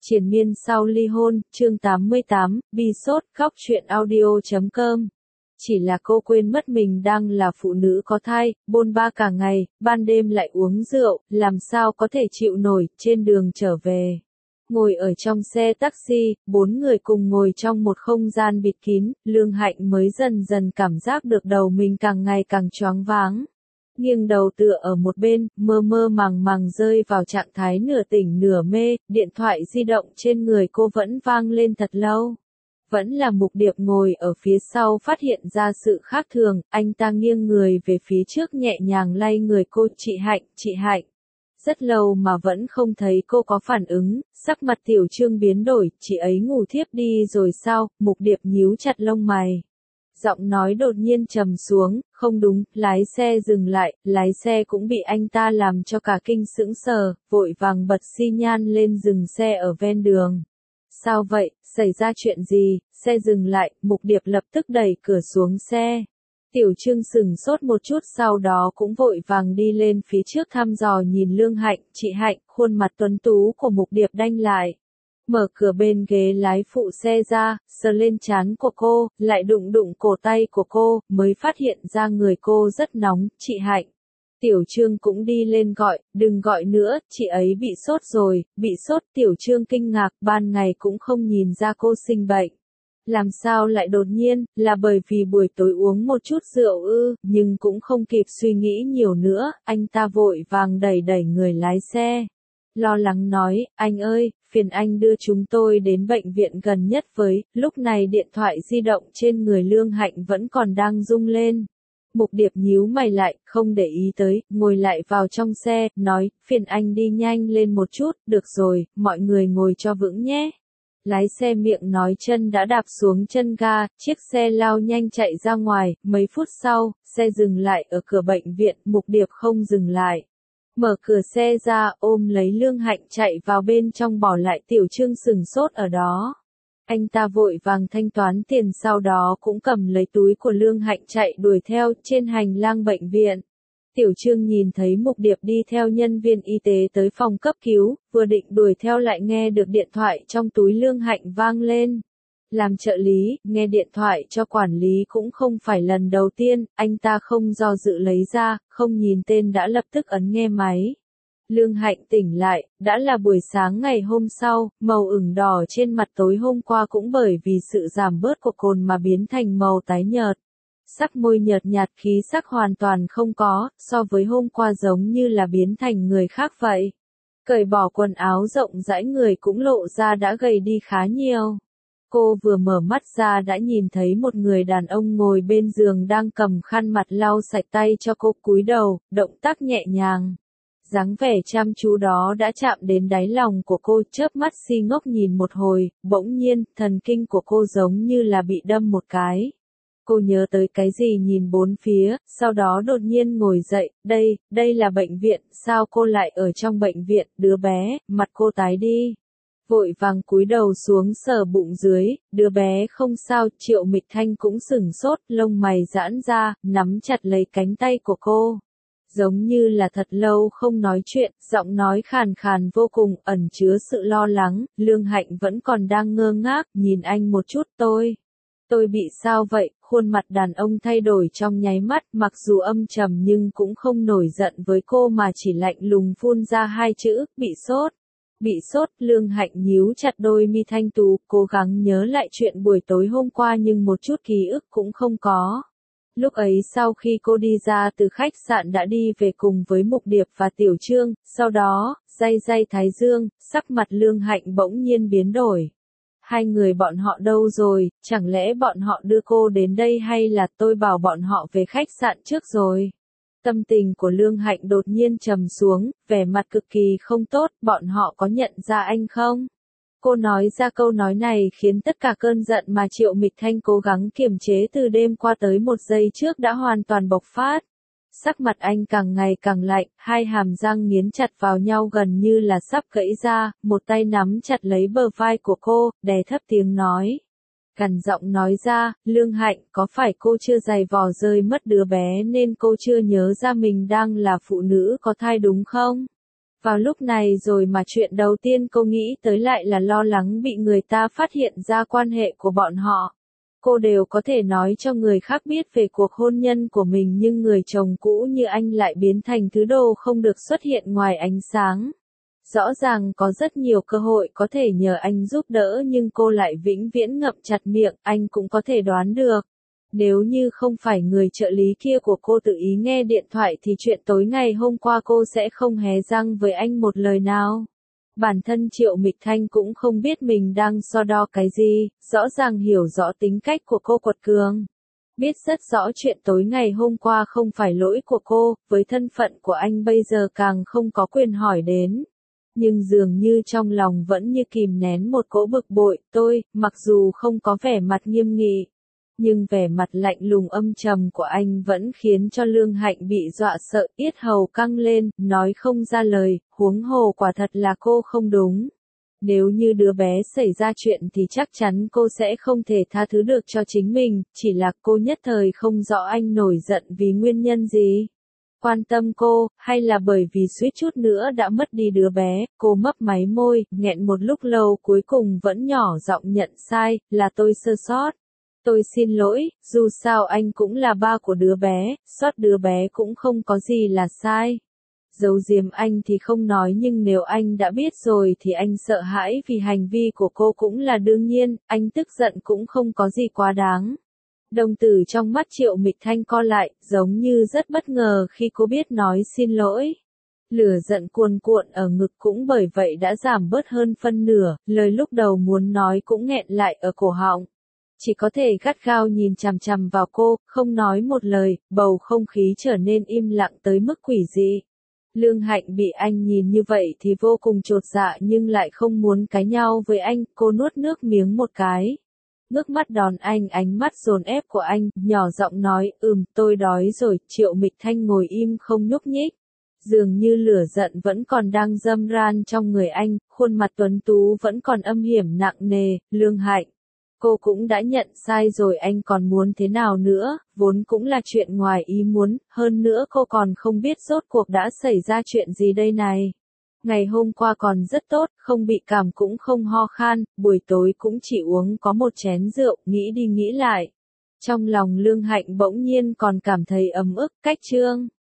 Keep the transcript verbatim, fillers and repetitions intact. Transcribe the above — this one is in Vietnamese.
Triền miên sau ly hôn, chương tám mươi tám, bi sốt, khóc chuyện audio chấm com. Chỉ là cô quên mất mình đang là phụ nữ có thai, bôn ba cả ngày, ban đêm lại uống rượu, làm sao có thể chịu nổi, trên đường trở về. Ngồi ở trong xe taxi, bốn người cùng ngồi trong một không gian bịt kín, Lương Hạnh mới dần dần cảm giác được đầu mình càng ngày càng choáng váng. Nghiêng đầu tựa ở một bên, mơ mơ màng màng rơi vào trạng thái nửa tỉnh nửa mê, điện thoại di động trên người cô vẫn vang lên thật lâu. Vẫn là Mục Điệp ngồi ở phía sau phát hiện ra sự khác thường, anh ta nghiêng người về phía trước nhẹ nhàng lay người cô, chị Hạnh, chị Hạnh. Rất lâu mà vẫn không thấy cô có phản ứng, sắc mặt Tiểu Trương biến đổi, chị ấy ngủ thiếp đi rồi sao, Mục Điệp nhíu chặt lông mày. Giọng nói đột nhiên trầm xuống, không đúng, lái xe dừng lại, lái xe cũng bị anh ta làm cho cả kinh sững sờ, vội vàng bật xi nhan lên dừng xe ở ven đường. Sao vậy, xảy ra chuyện gì, xe dừng lại, Mục Điệp lập tức đẩy cửa xuống xe. Tiểu Trương sừng sốt một chút sau đó cũng vội vàng đi lên phía trước thăm dò nhìn Lương Hạnh, chị Hạnh, khuôn mặt tuấn tú của Mục Điệp đanh lại. Mở cửa bên ghế lái phụ xe ra, sờ lên trán của cô, lại đụng đụng cổ tay của cô, mới phát hiện ra người cô rất nóng, chị Hạnh. Tiểu Trương cũng đi lên gọi, đừng gọi nữa, chị ấy bị sốt rồi, bị sốt, Tiểu Trương kinh ngạc, ban ngày cũng không nhìn ra cô sinh bệnh. Làm sao lại đột nhiên, là bởi vì buổi tối uống một chút rượu ư, nhưng cũng không kịp suy nghĩ nhiều nữa, anh ta vội vàng đẩy đẩy người lái xe. Lo lắng nói, anh ơi, phiền anh đưa chúng tôi đến bệnh viện gần nhất với, lúc này điện thoại di động trên người Lương Hạnh vẫn còn đang rung lên. Mục Điệp nhíu mày lại, không để ý tới, ngồi lại vào trong xe, nói, phiền anh đi nhanh lên một chút, được rồi, mọi người ngồi cho vững nhé. Lái xe miệng nói chân đã đạp xuống chân ga, chiếc xe lao nhanh chạy ra ngoài, mấy phút sau, xe dừng lại ở cửa bệnh viện, Mục Điệp không dừng lại. Mở cửa xe ra, ôm lấy Lương Hạnh chạy vào bên trong bỏ lại Tiểu Trương sừng sốt ở đó. Anh ta vội vàng thanh toán tiền sau đó cũng cầm lấy túi của Lương Hạnh chạy đuổi theo trên hành lang bệnh viện. Tiểu Trương nhìn thấy Mục Điệp đi theo nhân viên y tế tới phòng cấp cứu, vừa định đuổi theo lại nghe được điện thoại trong túi Lương Hạnh vang lên. Làm trợ lý, nghe điện thoại cho quản lý cũng không phải lần đầu tiên, anh ta không do dự lấy ra, không nhìn tên đã lập tức ấn nghe máy. Lương Hạnh tỉnh lại, đã là buổi sáng ngày hôm sau, màu ửng đỏ trên mặt tối hôm qua cũng bởi vì sự giảm bớt của cồn mà biến thành màu tái nhợt. Sắc môi nhợt nhạt, khí sắc hoàn toàn không có, so với hôm qua giống như là biến thành người khác vậy. Cởi bỏ quần áo rộng rãi người cũng lộ ra đã gầy đi khá nhiều. Cô vừa mở mắt ra đã nhìn thấy một người đàn ông ngồi bên giường đang cầm khăn mặt lau sạch tay cho cô, cúi đầu, động tác nhẹ nhàng. Dáng vẻ chăm chú đó đã chạm đến đáy lòng của cô, chớp mắt si ngốc nhìn một hồi, bỗng nhiên, thần kinh của cô giống như là bị đâm một cái. Cô nhớ tới cái gì nhìn bốn phía, sau đó đột nhiên ngồi dậy, đây, đây là bệnh viện, sao cô lại ở trong bệnh viện, đứa bé, mặt cô tái đi. Vội vàng cúi đầu xuống sờ bụng dưới, đứa bé không sao, Triệu Mịch Thanh cũng sửng sốt, lông mày giãn ra, nắm chặt lấy cánh tay của cô. Giống như là thật lâu không nói chuyện, giọng nói khàn khàn vô cùng, ẩn chứa sự lo lắng, Lương Hạnh vẫn còn đang ngơ ngác, nhìn anh một chút, tôi. Tôi bị sao vậy, khuôn mặt đàn ông thay đổi trong nháy mắt, mặc dù âm trầm nhưng cũng không nổi giận với cô mà chỉ lạnh lùng phun ra hai chữ, bị sốt. Bị sốt, Lương Hạnh nhíu chặt đôi mi thanh tú, cố gắng nhớ lại chuyện buổi tối hôm qua nhưng một chút ký ức cũng không có. Lúc ấy sau khi cô đi ra từ khách sạn đã đi về cùng với Mục Điệp và Tiểu Trương, sau đó, day day thái dương, sắc mặt Lương Hạnh bỗng nhiên biến đổi. Hai người bọn họ đâu rồi, chẳng lẽ bọn họ đưa cô đến đây hay là tôi bảo bọn họ về khách sạn trước rồi? Tâm tình của Lương Hạnh đột nhiên trầm xuống, vẻ mặt cực kỳ không tốt, bọn họ có nhận ra anh không? Cô nói ra câu nói này khiến tất cả cơn giận mà Triệu Mịch Thanh cố gắng kiềm chế từ đêm qua tới một giây trước đã hoàn toàn bộc phát. Sắc mặt anh càng ngày càng lạnh, hai hàm răng nghiến chặt vào nhau gần như là sắp gãy ra, một tay nắm chặt lấy bờ vai của cô, đè thấp tiếng nói. Cằn giọng nói ra, Lương Hạnh, có phải cô chưa giày vò rơi mất đứa bé nên cô chưa nhớ ra mình đang là phụ nữ có thai đúng không? Vào lúc này rồi mà chuyện đầu tiên cô nghĩ tới lại là lo lắng bị người ta phát hiện ra quan hệ của bọn họ. Cô đều có thể nói cho người khác biết về cuộc hôn nhân của mình nhưng người chồng cũ như anh lại biến thành thứ đồ không được xuất hiện ngoài ánh sáng. Rõ ràng có rất nhiều cơ hội có thể nhờ anh giúp đỡ nhưng cô lại vĩnh viễn ngậm chặt miệng, anh cũng có thể đoán được. Nếu như không phải người trợ lý kia của cô tự ý nghe điện thoại thì chuyện tối ngày hôm qua cô sẽ không hé răng với anh một lời nào. Bản thân Triệu Mịch Thanh cũng không biết mình đang so đo cái gì, rõ ràng hiểu rõ tính cách của cô quật cường. Biết rất rõ chuyện tối ngày hôm qua không phải lỗi của cô, với thân phận của anh bây giờ càng không có quyền hỏi đến. Nhưng dường như trong lòng vẫn như kìm nén một cỗ bực bội, tôi, mặc dù không có vẻ mặt nghiêm nghị. Nhưng vẻ mặt lạnh lùng âm trầm của anh vẫn khiến cho Lương Hạnh bị dọa sợ, yết hầu căng lên, nói không ra lời, huống hồ quả thật là cô không đúng. Nếu như đứa bé xảy ra chuyện thì chắc chắn cô sẽ không thể tha thứ được cho chính mình, chỉ là cô nhất thời không rõ anh nổi giận vì nguyên nhân gì. Quan tâm cô, hay là bởi vì suýt chút nữa đã mất đi đứa bé, cô mấp máy môi, nghẹn một lúc lâu cuối cùng vẫn nhỏ giọng nhận sai, là tôi sơ sót. Tôi xin lỗi, dù sao anh cũng là ba của đứa bé, sót đứa bé cũng không có gì là sai. Giấu giếm anh thì không nói nhưng nếu anh đã biết rồi thì anh sợ hãi vì hành vi của cô cũng là đương nhiên, anh tức giận cũng không có gì quá đáng. Đồng tử trong mắt Triệu Mịch Thanh co lại, giống như rất bất ngờ khi cô biết nói xin lỗi. Lửa giận cuồn cuộn ở ngực cũng bởi vậy đã giảm bớt hơn phân nửa, lời lúc đầu muốn nói cũng nghẹn lại ở cổ họng. Chỉ có thể gắt gao nhìn chằm chằm vào cô, không nói một lời, bầu không khí trở nên im lặng tới mức quỷ dị. Lương Hạnh bị anh nhìn như vậy thì vô cùng chột dạ nhưng lại không muốn cãi nhau với anh, cô nuốt nước miếng một cái. Ngước mắt đón anh, ánh mắt dồn ép của anh, nhỏ giọng nói, ừm, tôi đói rồi. Triệu Mịch Thanh ngồi im không nhúc nhích. Dường như lửa giận vẫn còn đang dâm ran trong người anh, khuôn mặt tuấn tú vẫn còn âm hiểm nặng nề. Lương Hạnh, cô cũng đã nhận sai rồi, anh còn muốn thế nào nữa, vốn cũng là chuyện ngoài ý muốn, hơn nữa cô còn không biết rốt cuộc đã xảy ra chuyện gì đây này. Ngày hôm qua còn rất tốt, không bị cảm cũng không ho khan, buổi tối cũng chỉ uống có một chén rượu, nghĩ đi nghĩ lại. Trong lòng Lương Hạnh bỗng nhiên còn cảm thấy ấm ức, cách trương.